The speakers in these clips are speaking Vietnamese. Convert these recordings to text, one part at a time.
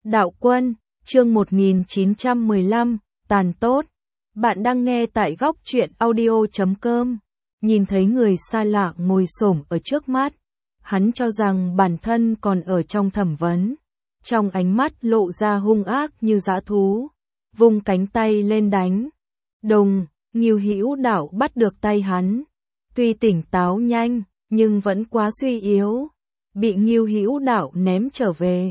Đạo Quân, chương 1915, tàn tốt. Bạn đang nghe tại góc truyện audio.com. Nhìn thấy người xa lạ ngồi xổm ở trước mắt, hắn cho rằng bản thân còn ở trong thẩm vấn. Trong ánh mắt lộ ra hung ác như dã thú, vung cánh tay lên đánh. Đùng, Ngưu Hữu Đạo bắt được tay hắn. Tuy tỉnh táo nhanh, nhưng vẫn quá suy yếu. Bị Ngưu Hữu Đạo ném trở về.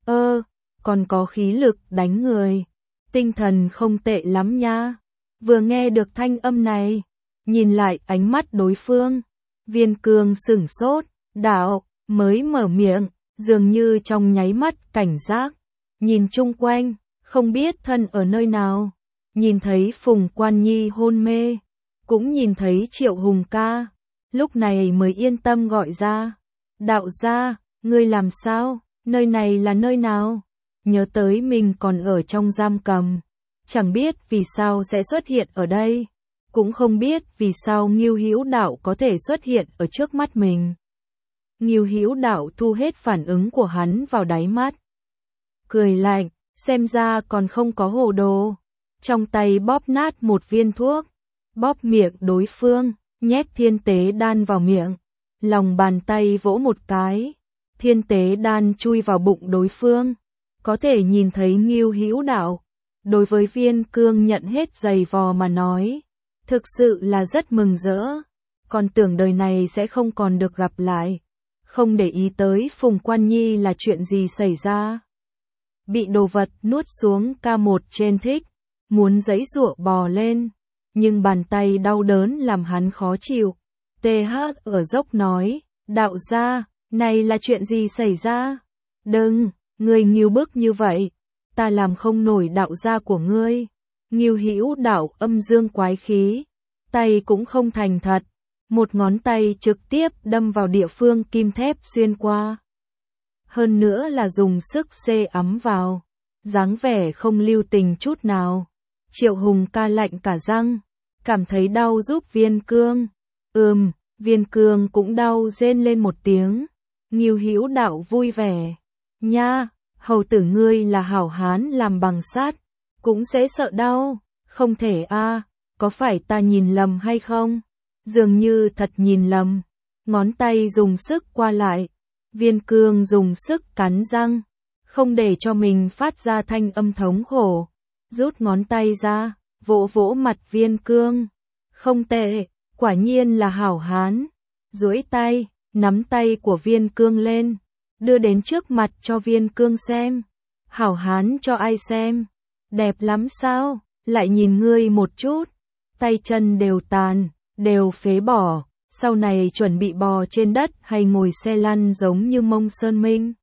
Còn có khí lực đánh người. Tinh thần không tệ lắm nha. Vừa nghe được thanh âm này, nhìn lại ánh mắt đối phương. Viên Cương sửng sốt, Đạo, mới mở miệng, dường như trong nháy mắt cảnh giác. Nhìn chung quanh, không biết thân ở nơi nào. Nhìn thấy Phùng Quan Nhi hôn mê, cũng nhìn thấy Triệu Hùng ca. Lúc này mới yên tâm gọi ra. Đạo gia, ngươi làm sao? Nơi này là nơi nào? Nhớ tới mình còn ở trong giam cầm. Chẳng biết vì sao sẽ xuất hiện ở đây. Cũng không biết vì sao Ngưu Hữu Đạo có thể xuất hiện ở trước mắt mình. Ngưu Hữu Đạo thu hết phản ứng của hắn vào đáy mắt. Cười lạnh, xem ra còn không có hồ đồ. Trong tay bóp nát một viên thuốc. Bóp miệng đối phương, nhét thiên tế đan vào miệng. Lòng bàn tay vỗ một cái. Thiên tế đan chui vào bụng đối phương. Có thể nhìn thấy Ngưu Hữu Đạo. Đối với Viên Cương nhận hết giày vò mà nói. Thực sự là rất mừng rỡ. Còn tưởng đời này sẽ không còn được gặp lại. Không để ý tới Phùng Quan Nhi là chuyện gì xảy ra. Bị đồ vật nuốt xuống K1 trên thích. Muốn giãy giụa bò lên. Nhưng bàn tay đau đớn làm hắn khó chịu. TH ở dốc nói. Đạo gia, này là chuyện gì xảy ra? Đừng, ngươi nghiêu bức như vậy. Ta làm không nổi đạo gia của ngươi. Ngưu Hữu Đạo âm dương quái khí. Tay cũng không thành thật. Một ngón tay trực tiếp đâm vào địa phương kim thép xuyên qua. Hơn nữa là dùng sức xê ấm vào. Dáng vẻ không lưu tình chút nào. Triệu Hùng ca lạnh cả răng. Cảm thấy đau giúp Viên Cương. Viên Cương cũng đau rên lên một tiếng. Ngưu Hữu Đạo vui vẻ. Nha, hầu tử ngươi là hảo hán làm bằng sắt. Cũng sẽ sợ đau. Không thể a, có phải ta nhìn lầm hay không? Dường như thật nhìn lầm. Ngón tay dùng sức qua lại. Viên Cương dùng sức cắn răng. Không để cho mình phát ra thanh âm thống khổ. Rút ngón tay ra, vỗ vỗ mặt Viên Cương. Không tệ, quả nhiên là hảo hán. Duỗi tay, nắm tay của Viên Cương lên. Đưa đến trước mặt cho Viên Cương xem. Hảo hán cho ai xem? Đẹp lắm sao? Lại nhìn ngươi một chút. Tay chân đều tàn, đều phế bỏ. Sau này chuẩn bị bò trên đất hay ngồi xe lăn giống như Mông Sơn Minh.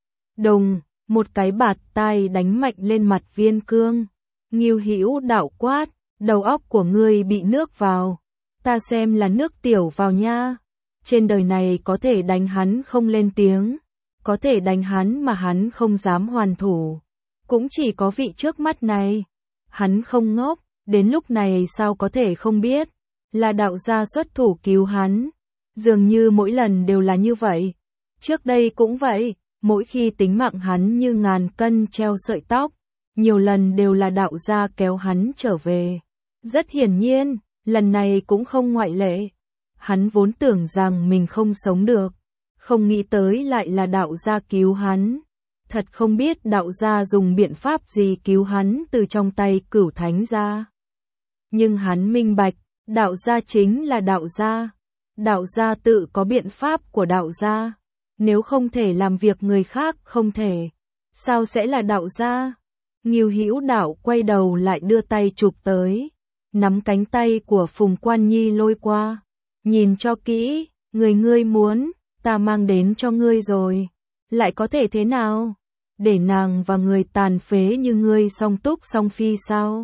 Đùng, một cái bạt tai đánh mạnh lên mặt Viên Cương. Ngưu Hữu Đạo quát, đầu óc của ngươi bị nước vào. Ta xem là nước tiểu vào nha. Trên đời này có thể đánh hắn không lên tiếng. Có thể đánh hắn mà hắn không dám hoàn thủ. Cũng chỉ có vị trước mắt này. Hắn không ngốc, đến lúc này sao có thể không biết. Là đạo gia xuất thủ cứu hắn. Dường như mỗi lần đều là như vậy. Trước đây cũng vậy, mỗi khi tính mạng hắn như ngàn cân treo sợi tóc. Nhiều lần đều là đạo gia kéo hắn trở về. Rất hiển nhiên, lần này cũng không ngoại lệ. Hắn vốn tưởng rằng mình không sống được. Không nghĩ tới lại là đạo gia cứu hắn. Thật không biết đạo gia dùng biện pháp gì cứu hắn từ trong tay Cửu Thánh ra. Nhưng hắn minh bạch, đạo gia chính là đạo gia. Đạo gia tự có biện pháp của đạo gia. Nếu không thể làm việc người khác không thể, sao sẽ là đạo gia? Ngưu Hữu Đạo quay đầu lại đưa tay chụp tới. Nắm cánh tay của Phùng Quan Nhi lôi qua. Nhìn cho kỹ, người ngươi muốn, ta mang đến cho ngươi rồi. Lại có thể thế nào? Để nàng và người tàn phế như ngươi song túc song phi sao?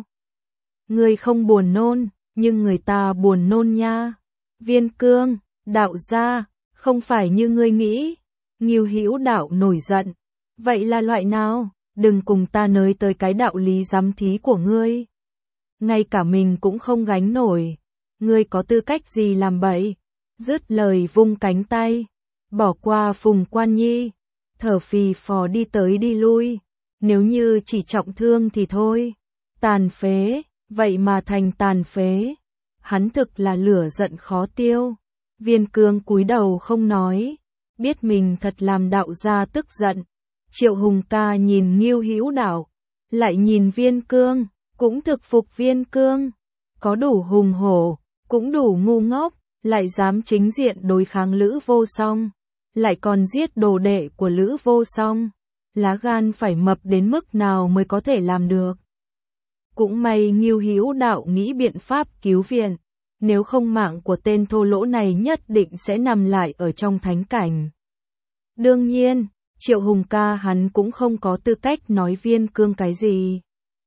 Ngươi không buồn nôn, nhưng người ta buồn nôn nha. Viên Cương, đạo gia, không phải như ngươi nghĩ. Ngưu Hữu Đạo nổi giận. Vậy là loại nào? Đừng cùng ta nới tới cái đạo lý giám thí của ngươi. Ngay cả mình cũng không gánh nổi. Ngươi có tư cách gì làm bậy? Dứt lời vung cánh tay. Bỏ qua Phùng Quan Nhi. Thở phì phò đi tới đi lui. Nếu như chỉ trọng thương thì thôi. Tàn phế, vậy mà thành tàn phế. Hắn thực là lửa giận khó tiêu. Viên Cương cúi đầu không nói, biết mình thật làm đạo gia tức giận. Triệu Hùng ca nhìn Ngưu Hữu Đạo, lại nhìn Viên Cương, cũng thực phục Viên Cương. Có đủ hùng hổ, cũng đủ ngu ngốc, lại dám chính diện đối kháng Lữ Vô Song, lại còn giết đồ đệ của Lữ Vô Song. Lá gan phải mập đến mức nào mới có thể làm được. Cũng may Ngưu Hữu Đạo nghĩ biện pháp cứu viện, nếu không mạng của tên thô lỗ này nhất định sẽ nằm lại ở trong thánh cảnh. Đương nhiên, Triệu Hùng ca hắn cũng không có tư cách nói Viên Cương cái gì.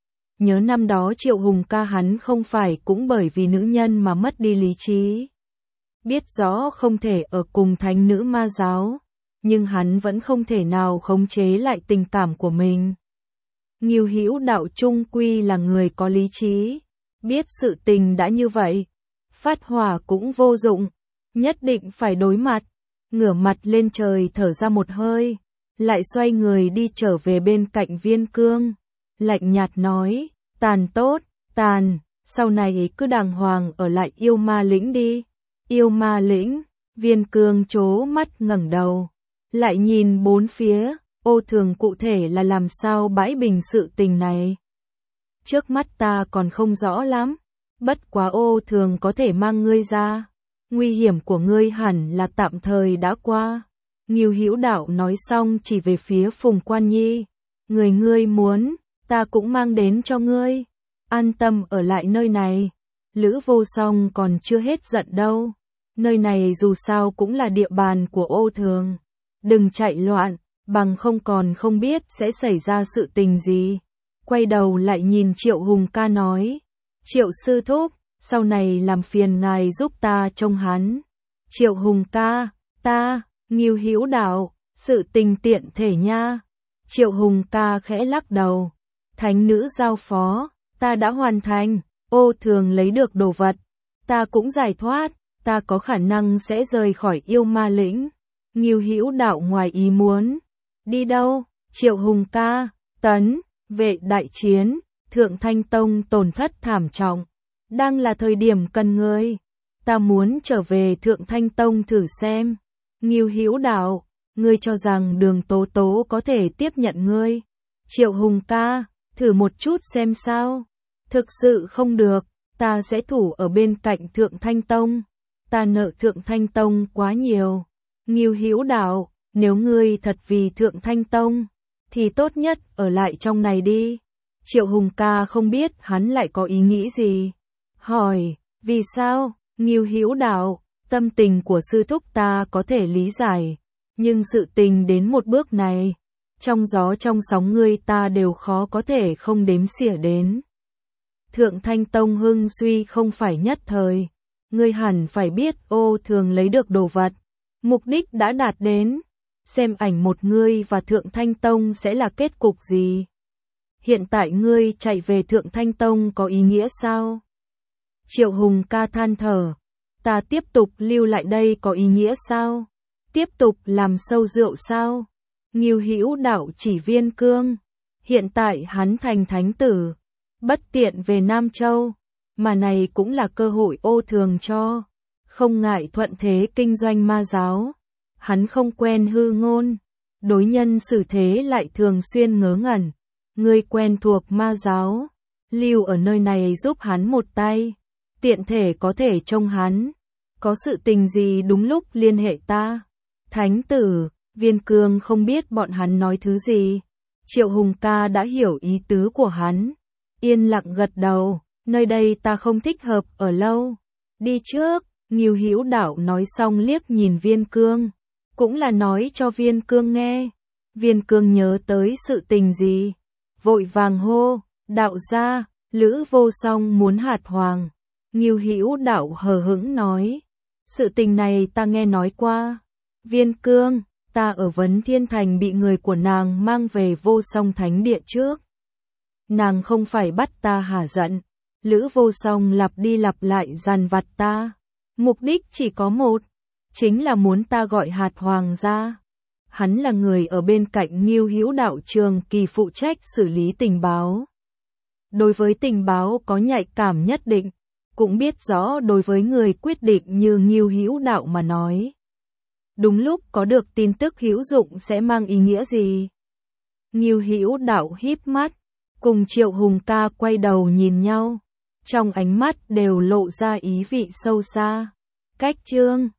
Nhớ năm đó Triệu Hùng ca hắn không phải cũng bởi vì nữ nhân mà mất đi lý trí. Biết rõ không thể ở cùng thánh nữ ma giáo, nhưng hắn vẫn không thể nào khống chế lại tình cảm của mình. Ngưu Hữu Đạo trung quy là người có lý trí, biết sự tình đã như vậy, phát hỏa cũng vô dụng, nhất định phải đối mặt. Ngửa mặt lên trời thở ra một hơi, lại xoay người đi trở về bên cạnh Viên Cương, lạnh nhạt nói, Tàn tốt, Tàn, sau này cứ đàng hoàng ở lại Yêu Ma Lĩnh đi. Yêu Ma Lĩnh, Viên Cương trố mắt ngẩng đầu, lại nhìn bốn phía, Ô Thường cụ thể là làm sao bãi bình sự tình này. Trước mắt ta còn không rõ lắm, bất quá Ô Thường có thể mang ngươi ra, nguy hiểm của ngươi hẳn là tạm thời đã qua. Ngưu Hữu Đạo nói xong chỉ về phía Phùng Quan Nhi, người ngươi muốn, ta cũng mang đến cho ngươi, an tâm ở lại nơi này. Lữ Vô Song còn chưa hết giận đâu, nơi này dù sao cũng là địa bàn của Ô Thường, đừng chạy loạn, bằng không còn không biết sẽ xảy ra sự tình gì. Quay đầu lại nhìn Triệu Hùng ca nói, Triệu sư thúc, sau này làm phiền ngài giúp ta trông hắn. Triệu Hùng ca, ta, Ngưu Hữu Đạo, sự tình tiện thể nha. Triệu Hùng ca khẽ lắc đầu, thánh nữ giao phó, ta đã hoàn thành, Ô Thường lấy được đồ vật, ta cũng giải thoát, ta có khả năng sẽ rời khỏi Yêu Ma Lĩnh. Ngưu Hữu Đạo ngoài ý muốn, đi đâu? Triệu Hùng ca, tấn, vệ đại chiến, Thượng Thanh Tông tổn thất thảm trọng, đang là thời điểm cần ngươi, ta muốn trở về Thượng Thanh Tông thử xem. Ngưu Hữu Đạo, ngươi cho rằng Đường Tố Tố có thể tiếp nhận ngươi? Triệu Hùng ca, thử một chút xem sao. Thực sự không được, ta sẽ thủ ở bên cạnh Thượng Thanh Tông, ta nợ Thượng Thanh Tông quá nhiều. Ngưu Hữu Đạo, nếu ngươi thật vì Thượng Thanh Tông, thì tốt nhất ở lại trong này đi. Triệu Hùng ca không biết hắn lại có ý nghĩ gì. Hỏi, vì sao? Ngưu Hữu Đạo, tâm tình của sư thúc ta có thể lý giải, nhưng sự tình đến một bước này, trong gió trong sóng ngươi ta đều khó có thể không đếm xỉa đến. Thượng Thanh Tông hưng suy không phải nhất thời, ngươi hẳn phải biết Ô Thường lấy được đồ vật, mục đích đã đạt đến, xem ảnh một ngươi và Thượng Thanh Tông sẽ là kết cục gì. Hiện tại ngươi chạy về Thượng Thanh Tông có ý nghĩa sao? Triệu Hùng ca than thở, ta tiếp tục lưu lại đây có ý nghĩa sao? Tiếp tục làm sâu rượu sao? Ngưu Hữu Đạo chỉ Viên Cương, hiện tại hắn thành thánh tử, bất tiện về Nam Châu, mà này cũng là cơ hội Ô Thường cho, không ngại thuận thế kinh doanh ma giáo. Hắn không quen hư ngôn, đối nhân xử thế lại thường xuyên ngớ ngẩn. Ngươi quen thuộc ma giáo, lưu ở nơi này giúp hắn một tay, tiện thể có thể trông hắn, có sự tình gì đúng lúc liên hệ ta. Thánh tử, Viên Cương không biết bọn hắn nói thứ gì. Triệu Hùng ca đã hiểu ý tứ của hắn, yên lặng gật đầu, nơi đây ta không thích hợp ở lâu, đi trước. Ngưu Hữu Đạo nói xong liếc nhìn Viên Cương, cũng là nói cho Viên Cương nghe. Viên Cương nhớ tới sự tình gì, vội vàng hô, đạo gia, Lữ Vô Song muốn hạt hoàng. Ngưu Hữu Đạo hờ hững nói, sự tình này ta nghe nói qua. Viên Cương, ta ở Vấn Thiên Thành bị người của nàng mang về Vô Song Thánh Địa trước. Nàng không phải bắt ta hả giận, Lữ Vô Song lặp đi lặp lại dằn vặt ta. Mục đích chỉ có một, chính là muốn ta gọi hạt hoàng ra. Hắn là người ở bên cạnh Ngưu Hữu Đạo trường kỳ phụ trách xử lý tình báo. Đối với tình báo có nhạy cảm nhất định, cũng biết rõ đối với người quyết định như Ngưu Hữu Đạo mà nói. Đúng lúc có được tin tức hữu dụng sẽ mang ý nghĩa gì? Ngưu Hữu Đạo híp mắt, cùng Triệu Hùng ca quay đầu nhìn nhau. Trong ánh mắt đều lộ ra ý vị sâu xa. Cách chương